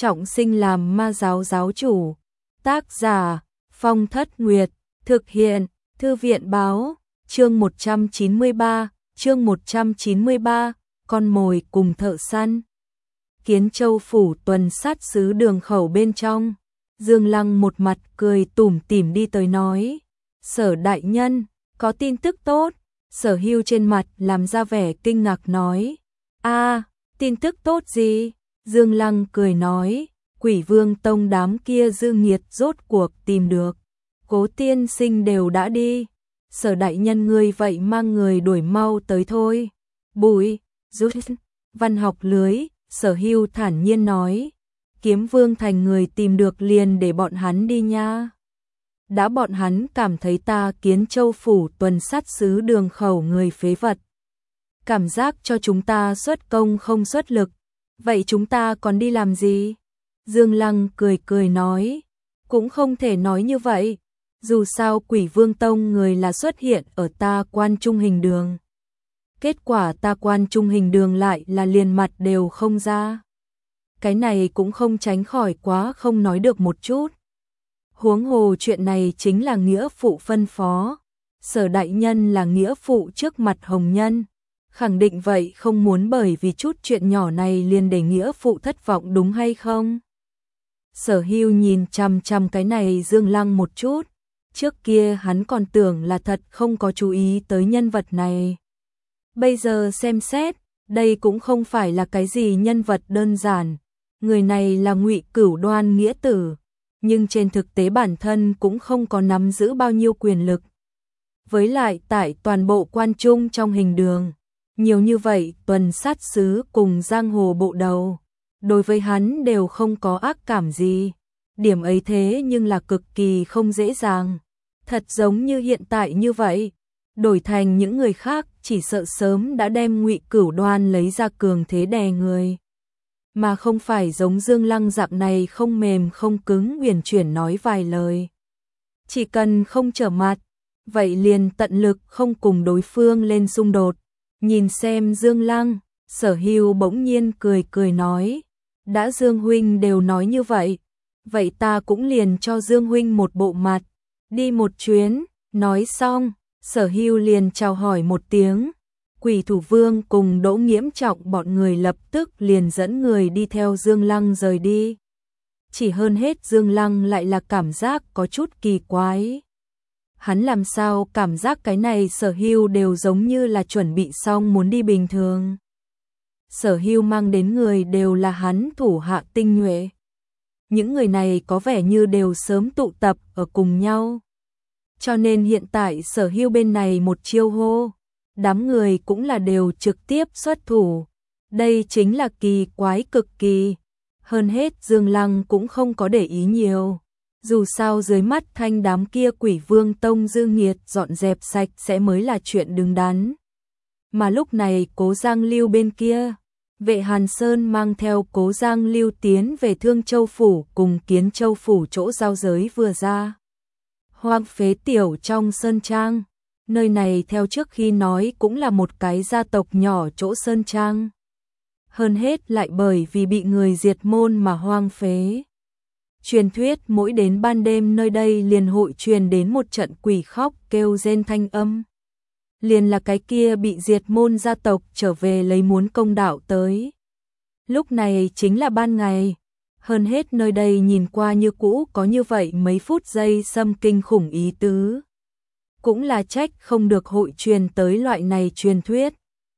trọng sinh làm ma giáo giáo chủ. Tác giả Phong Thất Nguyệt. Thực hiện Thư viện Báo. Chương 193, con mồi cùng thợ săn. Kiến Châu phủ tuần sát sứ đường khẩu bên trong. Dương Lăng một mặt cười tủm tỉm đi tới nói: Sở đại nhân, có tin tức tốt. Sở Hưu trên mặt làm ra vẻ kinh ngạc nói: tin tức tốt gì? Dương Lăng cười nói: Quỷ Vương Tông đám kia dư nghiệt rốt cuộc tìm được. Cố tiên sinh đều đã đi. Sở đại nhân ngươi vậy mang người đuổi mau tới thôi. Bùi, rút, văn học lưới. Sở Hưu thản nhiên nói: Kiếm Vương thành người tìm được liền để bọn hắn đi nha. Đã bọn hắn cảm thấy ta Kiến Châu phủ tuần sát sứ đường khẩu người phế vật, cảm giác cho chúng ta xuất công không xuất lực, vậy chúng ta còn đi làm gì? Dương Lăng cười cười nói: Cũng không thể nói như vậy. Dù sao Quỷ Vương Tông người là xuất hiện ở ta Quan Trung Hình Đường. Kết quả ta Quan Trung Hình Đường lại là liền mặt đều không ra. Cái này cũng không tránh khỏi quá không nói được một chút. Huống hồ chuyện này chính là nghĩa phụ phân phó. Sở đại nhân là nghĩa phụ trước mặt hồng nhân. Khẳng định vậy không muốn bởi vì chút chuyện nhỏ này liền để nghĩa phụ thất vọng đúng hay không? Sở Hưu nhìn chằm chằm cái này Dương Lăng một chút. Trước kia hắn còn tưởng là thật không có chú ý tới nhân vật này. Bây giờ xem xét, đây cũng không phải là cái gì nhân vật đơn giản. Người này là Ngụy Cửu Đoan nghĩa tử, nhưng trên thực tế bản thân cũng không có nắm giữ bao nhiêu quyền lực. Với lại tại toàn bộ Quan Trung trong Hình Đường, nhiều như vậy tuần sát sứ cùng giang hồ bộ đầu, đối với hắn đều không có ác cảm gì. Điểm ấy thế nhưng là cực kỳ không dễ dàng. Thật giống như hiện tại như vậy, đổi thành những người khác chỉ sợ sớm đã đem Ngụy Cửu Đoan lấy ra cường thế đè người. Mà không phải giống Dương Lăng dạng này không mềm không cứng uyển chuyển nói vài lời. Chỉ cần không trở mặt, vậy liền tận lực không cùng đối phương lên xung đột. Nhìn xem Dương Lăng, Sở Hưu bỗng nhiên cười cười nói: Đã Dương huynh đều nói như vậy, vậy ta cũng liền cho Dương huynh một bộ mặt, đi một chuyến. Nói xong, Sở Hưu liền chào hỏi một tiếng. Quỷ Thủ Vương cùng Đỗ Nghiễm Trọng bọn người lập tức liền dẫn người đi theo Dương Lăng rời đi. Chỉ hơn hết Dương Lăng lại là cảm giác có chút kỳ quái. Hắn làm sao cảm giác cái này Sở Hưu đều giống như là chuẩn bị xong muốn đi bình thường. Sở Hưu mang đến người đều là hắn thủ hạ tinh nhuệ. Những người này có vẻ như đều sớm tụ tập ở cùng nhau. Cho nên hiện tại Sở Hưu bên này một chiêu hô, đám người cũng là đều trực tiếp xuất thủ. Đây chính là kỳ quái cực kỳ. Hơn hết Dương Lăng cũng không có để ý nhiều. Dù sao dưới mắt thanh đám kia Quỷ Vương Tông dư nghiệt dọn dẹp sạch sẽ mới là chuyện đứng đắn. Mà lúc này Cố Giang Lưu bên kia, Vệ Hàn Sơn mang theo Cố Giang Lưu tiến về Thương Châu phủ cùng Kiến Châu phủ chỗ giao giới vừa ra. Hoang phế tiểu trong sơn trang. Nơi này theo trước khi nói cũng là một cái gia tộc nhỏ chỗ sơn trang. Hơn hết lại bởi vì bị người diệt môn mà hoang phế. Truyền thuyết mỗi đến ban đêm nơi đây liền hội truyền đến một trận quỷ khóc kêu rên thanh âm. Liền là cái kia bị diệt môn gia tộc trở về lấy muốn công đạo tới. Lúc này chính là ban ngày. Hơn hết nơi đây nhìn qua như cũ có như vậy mấy phút giây xâm kinh khủng ý tứ. Cũng là trách không được hội truyền tới loại này truyền thuyết.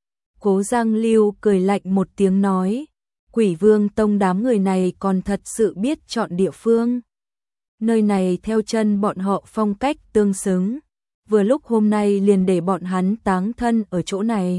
Cố Giang Lưu cười lạnh một tiếng nói: Quỷ Vương Tông đám người này còn thật sự biết chọn địa phương. Nơi này theo chân bọn họ phong cách tương xứng. Vừa lúc hôm nay liền để bọn hắn táng thân ở chỗ này.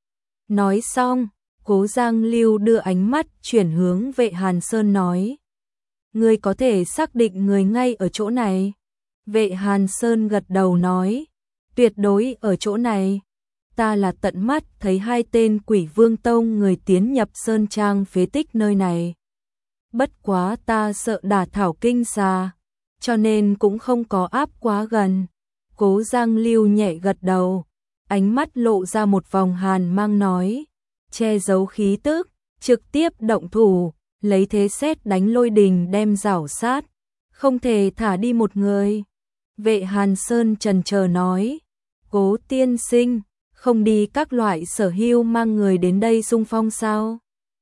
Nói xong, Cố Giang Lưu đưa ánh mắt chuyển hướng Vệ Hàn Sơn nói: Ngươi có thể xác định người ngay ở chỗ này? Vệ Hàn Sơn gật đầu nói: Tuyệt đối ở chỗ này. Ta là tận mắt thấy hai tên Quỷ Vương Tông người tiến nhập sơn trang phế tích nơi này. Bất quá ta sợ đả thảo kinh xà, cho nên cũng không có áp quá gần. Cố Giang Lưu nhẹ gật đầu, ánh mắt lộ ra một vòng hàn mang nói: Che giấu khí tức, trực tiếp động thủ, lấy thế sét đánh lôi đình đem rảo sát, không thể thả đi một người. Vệ Hàn Sơn chần chờ nói, Cố tiên sinh, không đi các loại Sở Hưu mang người đến đây xung phong sao?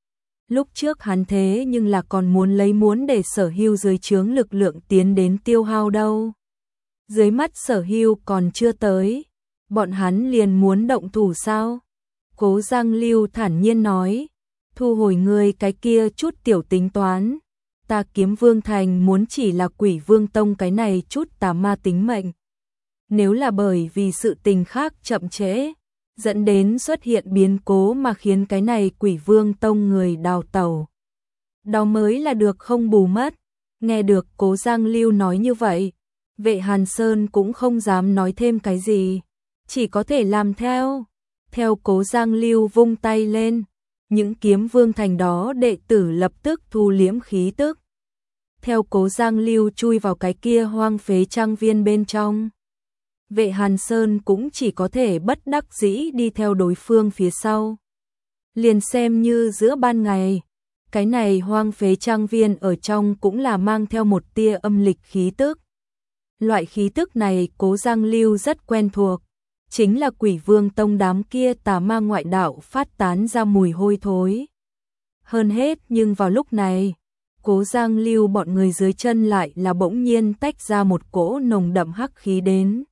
Lúc trước hắn thế nhưng là còn muốn để Sở Hưu dưới trướng lực lượng tiến đến tiêu hao đâu. Dưới mắt Sở Hưu còn chưa tới, bọn hắn liền muốn động thủ sao? Cố Giang Lưu thản nhiên nói, thu hồi ngươi cái kia chút tiểu tính toán, ta Kiếm Vương Thành muốn chỉ là Quỷ Vương Tông cái này chút tà ma tính mệnh. Nếu là bởi vì sự tình khác chậm trễ, dẫn đến xuất hiện biến cố mà khiến cái này Quỷ Vương Tông người đào tẩu, đó mới là được không bù mất. Nghe được Cố Giang Lưu nói như vậy, Vệ Hàn Sơn cũng không dám nói thêm cái gì, chỉ có thể làm theo. Theo Cố Giang Lưu vung tay lên, những Kiếm Vương Thành đó đệ tử lập tức thu liễm khí tức. Theo Cố Giang Lưu chui vào cái kia hoang phế trang viên bên trong. Vệ Hàn Sơn cũng chỉ có thể bất đắc dĩ đi theo đối phương phía sau. Liền xem như giữa ban ngày, cái này hoang phế trang viên ở trong cũng là mang theo một tia âm lịch khí tức. Loại khí tức này Cố Giang Lưu rất quen thuộc, chính là Quỷ Vương Tông đám kia tà ma ngoại đạo phát tán ra mùi hôi thối. Hơn hết nhưng vào lúc này, Cố Giang Lưu bọn người dưới chân lại là bỗng nhiên tách ra một cỗ nồng đậm hắc khí đến.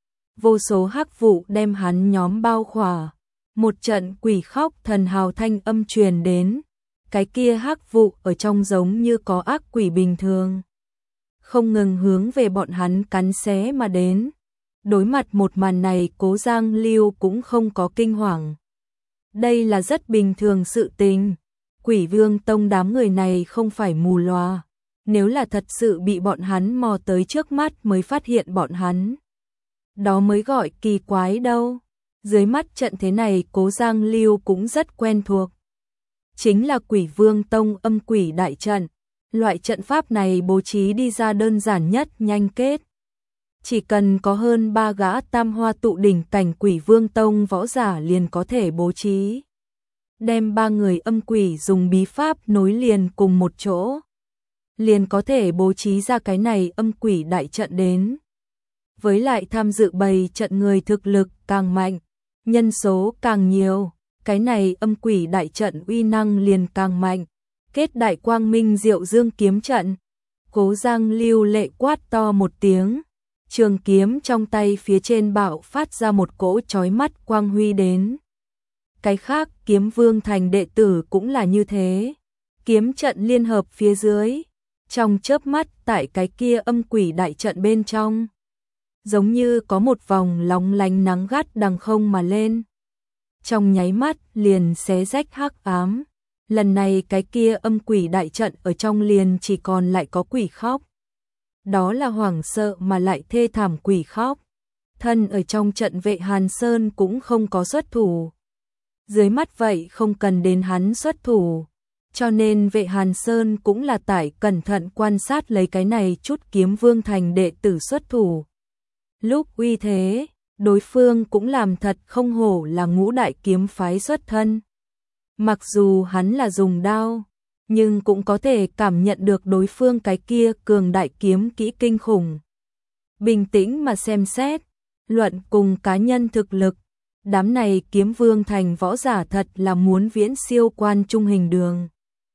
Vô số hắc vụ đem hắn nhóm bao khỏa, một trận quỷ khóc thần hào thanh âm truyền đến, cái kia hắc vụ ở trong giống như có ác quỷ bình thường, không ngừng hướng về bọn hắn cắn xé mà đến. Đối mặt một màn này Cố Giang Lưu cũng không có kinh hoàng. Đây là rất bình thường sự tình. Quỷ Vương Tông đám người này không phải mù loà. Nếu là thật sự bị bọn hắn mò tới trước mắt mới phát hiện bọn hắn, đó mới gọi kỳ quái đâu. Dưới mắt trận thế này Cố Giang Lưu cũng rất quen thuộc. Chính là Quỷ Vương Tông âm quỷ đại trận. Loại trận pháp này bố trí đi ra đơn giản nhất nhanh kết. Chỉ cần có hơn 3 gã tam hoa tụ đỉnh cảnh Quỷ Vương Tông võ giả liền có thể bố trí. Đem 3 người âm quỷ dùng bí pháp nối liền cùng một chỗ, liền có thể bố trí ra cái này âm quỷ đại trận đến. Với lại tham dự bày trận người thực lực càng mạnh, nhân số càng nhiều, cái này âm quỷ đại trận uy năng liền càng mạnh. Kết đại quang minh diệu dương kiếm trận. Cố Giang Lưu lệ quát to một tiếng, trường kiếm trong tay phía trên bạo phát ra một cỗ chói mắt quang huy đến. Cái khác Kiếm Vương Thành đệ tử cũng là như thế. Kiếm trận liên hợp phía dưới, trong chớp mắt tại cái kia âm quỷ đại trận bên trong, giống như có một vòng lóng lánh nắng gắt đằng không mà lên. Trong nháy mắt liền xé rách hắc ám. Lần này cái kia âm quỷ đại trận ở trong liền chỉ còn lại có quỷ khóc. Đó là hoảng sợ mà lại thê thảm quỷ khóc. Thân ở trong trận Vệ Hàn Sơn cũng không có xuất thủ. Dưới mắt vậy không cần đến hắn xuất thủ. Cho nên Vệ Hàn Sơn cũng là tải cẩn thận quan sát lấy cái này chút Kiếm Vương Thành đệ tử xuất thủ. Lúc uy thế, đối phương cũng làm thật không hổ là ngũ đại kiếm phái xuất thân. Mặc dù hắn là dùng đao, nhưng cũng có thể cảm nhận được đối phương cái kia cường đại kiếm kỹ kinh khủng. Bình tĩnh mà xem xét, luận cùng cá nhân thực lực, đám này Kiếm Vương Thành võ giả thật là muốn viễn siêu Quan Trung Hình Đường.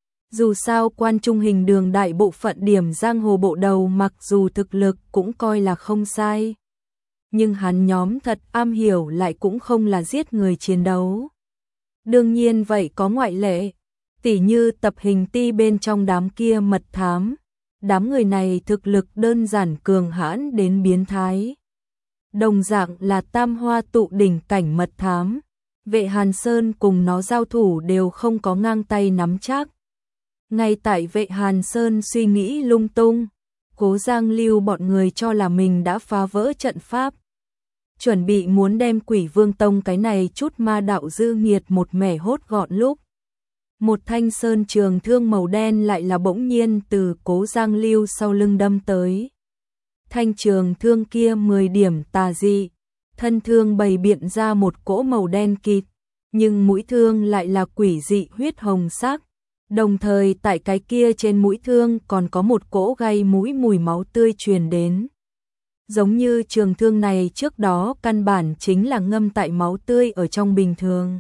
Dù sao Quan Trung Hình Đường đại bộ phận điểm giang hồ bộ đầu mặc dù thực lực cũng coi là không sai, nhưng hắn nhóm thật am hiểu lại cũng không là giết người chiến đấu. Đương nhiên vậy có ngoại lệ, tỉ như Tập Hình Ti bên trong đám kia mật thám, đám người này thực lực đơn giản cường hãn đến biến thái. Đồng dạng là tam hoa tụ đỉnh cảnh mật thám, Vệ Hàn Sơn cùng nó giao thủ đều không có ngang tay nắm chắc. Ngay tại Vệ Hàn Sơn suy nghĩ lung tung, Cố Giang Lưu bọn người cho là mình đã phá vỡ trận pháp, chuẩn bị muốn đem Quỷ Vương Tông cái này chút ma đạo dư nghiệt một mẻ hốt gọn lúc. Một thanh sơn trường thương màu đen lại là bỗng nhiên từ Cố Giang Lưu sau lưng đâm tới. Thanh trường thương kia 10 điểm tà dị, thân thương bày biện ra một cỗ màu đen kịt, nhưng mũi thương lại là quỷ dị huyết hồng sắc, Đồng thời tại cái kia trên mũi thương còn có một cỗ gây mũi mùi máu tươi truyền đến. Giống như trường thương này trước đó căn bản chính là ngâm tại máu tươi ở trong bình thường.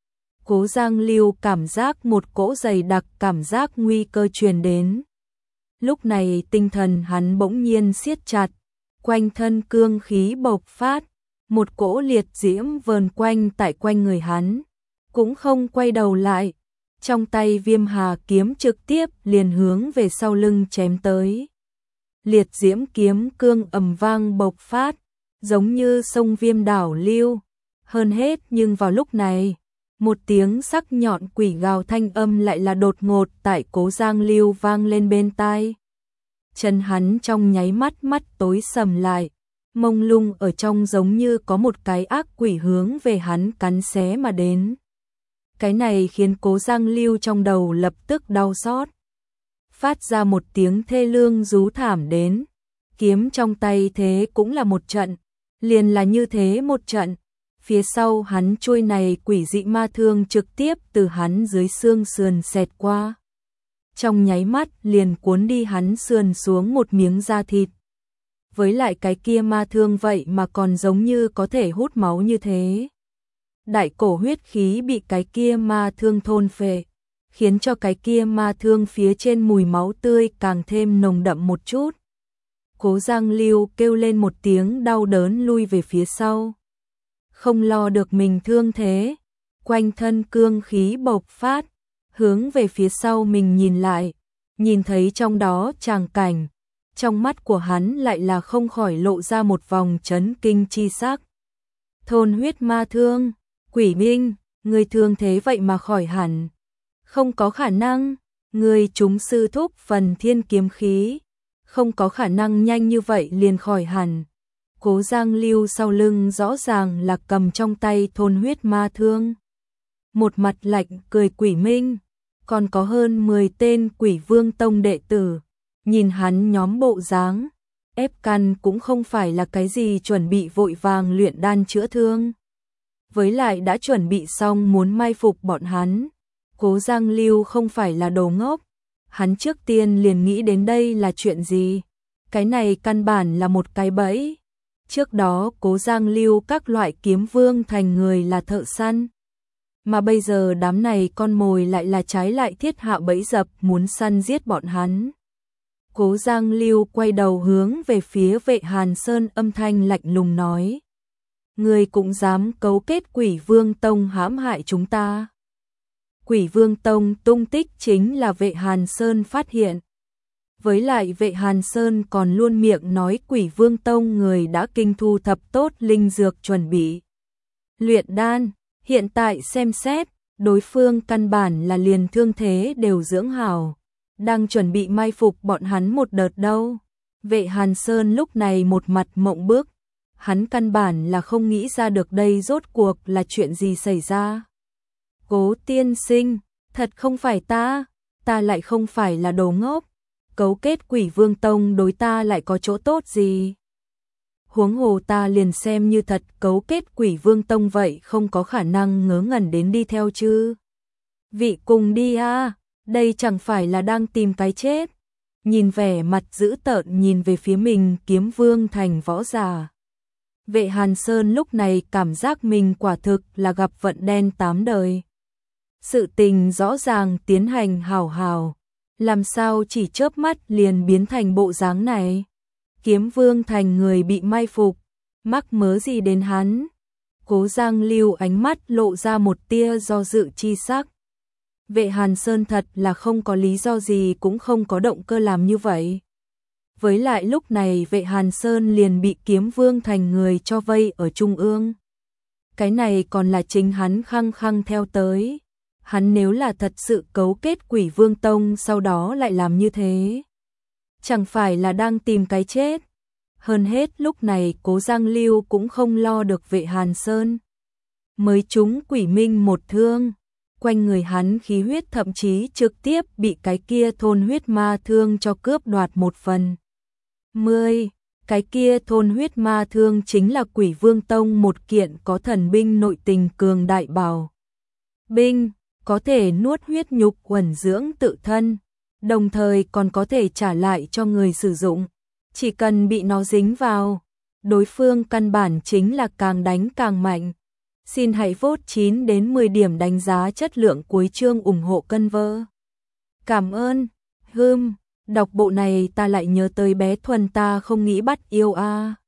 Cố Giang Lưu cảm giác một cỗ dày đặc cảm giác nguy cơ truyền đến. Lúc này tinh thần hắn bỗng nhiên siết chặt, quanh thân cương khí bộc phát, một cỗ liệt diễm vờn quanh tại quanh người hắn, cũng không quay đầu lại, trong tay Viêm Hà kiếm trực tiếp liền hướng về sau lưng chém tới. Liệt diễm kiếm cương ầm vang bộc phát, giống như sông Viêm đảo lưu. Hơn hết nhưng vào lúc này, một tiếng sắc nhọn quỷ gào thanh âm lại là đột ngột tại Cố Giang Lưu vang lên bên tai. Chân hắn trong nháy mắt mắt tối sầm lại, mông lung ở trong giống như có một cái ác quỷ hướng về hắn cắn xé mà đến. Cái này khiến Cố Giang Lưu trong đầu lập tức đau xót, phát ra một tiếng thê lương rú thảm đến. Kiếm trong tay thế cũng là một trận, liền là như thế một trận. Phía sau hắn chuôi này quỷ dị ma thương trực tiếp từ hắn dưới xương sườn xẹt qua. Trong nháy mắt liền cuốn đi hắn sườn xuống một miếng da thịt. Với lại cái kia ma thương vậy mà còn giống như có thể hút máu như thế. Đại cổ huyết khí bị cái kia ma thương thôn phệ, khiến cho cái kia ma thương phía trên mùi máu tươi càng thêm nồng đậm một chút. Cố Giang Lưu kêu lên một tiếng đau đớn lui về phía sau. Không lo được mình thương thế, quanh thân cương khí bộc phát, hướng về phía sau mình nhìn lại, nhìn thấy trong đó tràng cảnh, trong mắt của hắn lại là không khỏi lộ ra một vòng chấn kinh chi sắc. Thôn huyết ma thương, quỷ binh, người thương thế vậy mà khỏi hẳn. Không có khả năng, người chúng sư thúc phần thiên kiếm khí, không có khả năng nhanh như vậy liền khỏi hẳn. Cố Giang Lưu sau lưng rõ ràng là cầm trong tay thôn huyết ma thương. Một mặt lạnh cười quỷ minh, còn có hơn 10 tên Quỷ Vương Tông đệ tử, nhìn hắn nhóm bộ dáng, ép căn cũng không phải là cái gì chuẩn bị vội vàng luyện đan chữa thương. Với lại đã chuẩn bị xong muốn mai phục bọn hắn. Cố Giang Lưu không phải là đồ ngốc, hắn trước tiên liền nghĩ đến đây là chuyện gì. Cái này căn bản là một cái bẫy. Trước đó Cố Giang Lưu các loại kiếm vương thành người là thợ săn, mà bây giờ đám này con mồi lại là trái lại thiết hạ bẫy dập muốn săn giết bọn hắn. Cố Giang Lưu quay đầu hướng về phía Vệ Hàn Sơn âm thanh lạnh lùng nói: Người cũng dám cấu kết Quỷ Vương Tông hãm hại chúng ta. Quỷ Vương Tông tung tích chính là Vệ Hàn Sơn phát hiện. Với lại Vệ Hàn Sơn còn luôn miệng nói Quỷ Vương Tông người đã kinh thu thập tốt linh dược chuẩn bị luyện đan, hiện tại xem xét, đối phương căn bản là liền thương thế đều dưỡng hảo, đang chuẩn bị mai phục bọn hắn một đợt đâu. Vệ Hàn Sơn lúc này một mặt mộng bức, hắn căn bản là không nghĩ ra được đây rốt cuộc là chuyện gì xảy ra. Cố tiên sinh, thật không phải ta lại không phải là đồ ngốc, cấu kết Quỷ Vương Tông đối ta lại có chỗ tốt gì. Huống hồ ta liền xem như thật cấu kết Quỷ Vương Tông vậy không có khả năng ngớ ngẩn đến đi theo chứ. Vị cùng đi a, đây chẳng phải là đang tìm cái chết. Nhìn vẻ mặt dữ tợn nhìn về phía mình Kiếm Vương thành võ giả. Vệ Hàn Sơn lúc này cảm giác mình quả thực là gặp vận đen tám đời. Sự tình rõ ràng tiến hành hào hào, làm sao chỉ chớp mắt liền biến thành bộ dáng này. Kiếm Vương thành người bị mai phục, mắc mớ gì đến hắn. Cố Giang Lưu ánh mắt lộ ra một tia do dự chi sắc. Vệ Hàn Sơn thật là không có lý do gì cũng không có động cơ làm như vậy. Với lại lúc này Vệ Hàn Sơn liền bị Kiếm Vương thành người cho vây ở trung ương. Cái này còn là chính hắn khăng khăng theo tới. Hắn nếu là thật sự cấu kết Quỷ Vương Tông sau đó lại làm như thế, chẳng phải là đang tìm cái chết. Hơn hết lúc này Cố Giang Lưu cũng không lo được Vệ Hàn Sơn. Mới trúng Quỷ Minh một thương, quanh người hắn khí huyết thậm chí trực tiếp bị cái kia thôn huyết ma thương cho cướp đoạt 1/10. Cái kia thôn huyết ma thương chính là Quỷ Vương Tông một kiện có thần binh nội tình cường đại bảo binh. có thể nuốt huyết nhục uẩn dưỡng tự thân, đồng thời còn có thể trả lại cho người sử dụng. Chỉ cần bị nó dính vào, đối phương căn bản chính là càng đánh càng mạnh. Xin hãy vote 9 đến 10 điểm đánh giá chất lượng cuối chương ủng hộ cân vơ. Cảm ơn. Đọc bộ này ta lại nhớ tới bé Thuần ta không nghĩ bắt yêu a.